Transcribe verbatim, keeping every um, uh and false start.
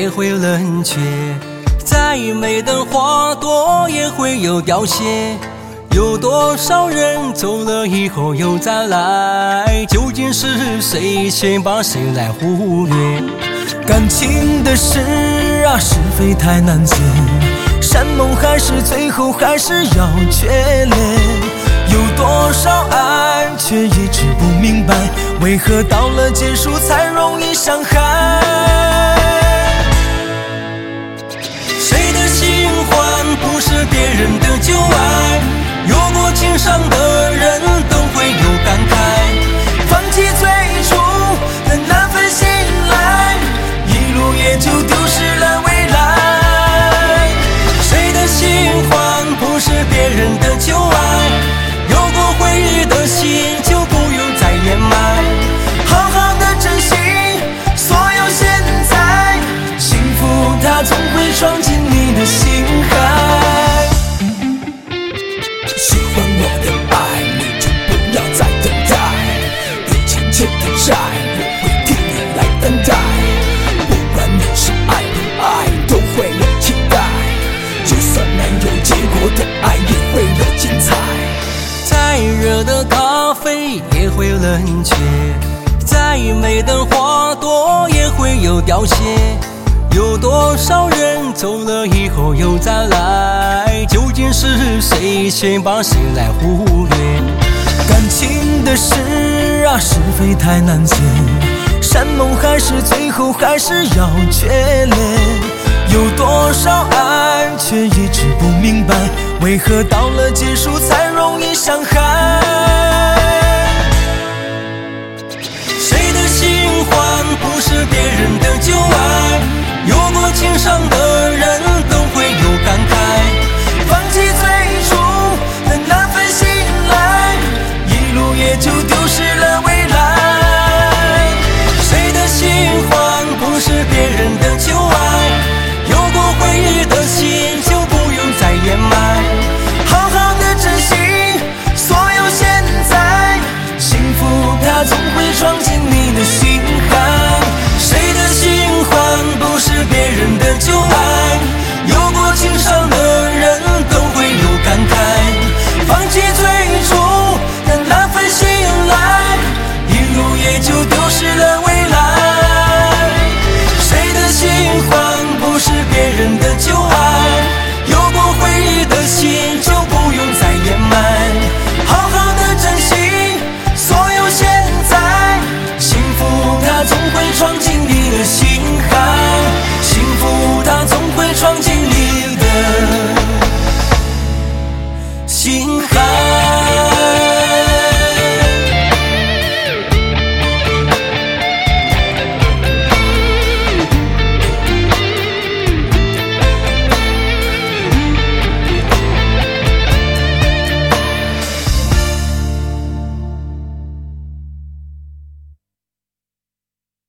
也会冷却，再美的花朵也会有凋谢。有多少人走了以后又再来？究竟是谁先把谁来忽略？感情的事啊，是非太难解，山盟海誓最后还是要决裂。有多少爱却一直不明白，为何到了结束才容易伤害？谁的新欢不是别人的旧爱？有过情伤的人都会有感慨，放弃最初的那份信赖，一路也就丢失了未来。谁的新欢不是别人的旧爱？有过回忆的心就不用再掩埋，好好的珍惜所有现在，幸福它总会闯进你的心海。 喜欢我的爱，你就不要再等待，以前欠的债我会替你来担待，不管你是爱不爱都会有期待，就算没有结果的爱也会有精彩。 再热的咖啡也会冷却，再美的花朵也会有凋谢。有多少人走了以后又再来？究竟是谁先把谁来忽略？感情的事啊，是非太难解，山盟海誓最后还是要决裂。有多少爱却一直不明白，为何到了结束才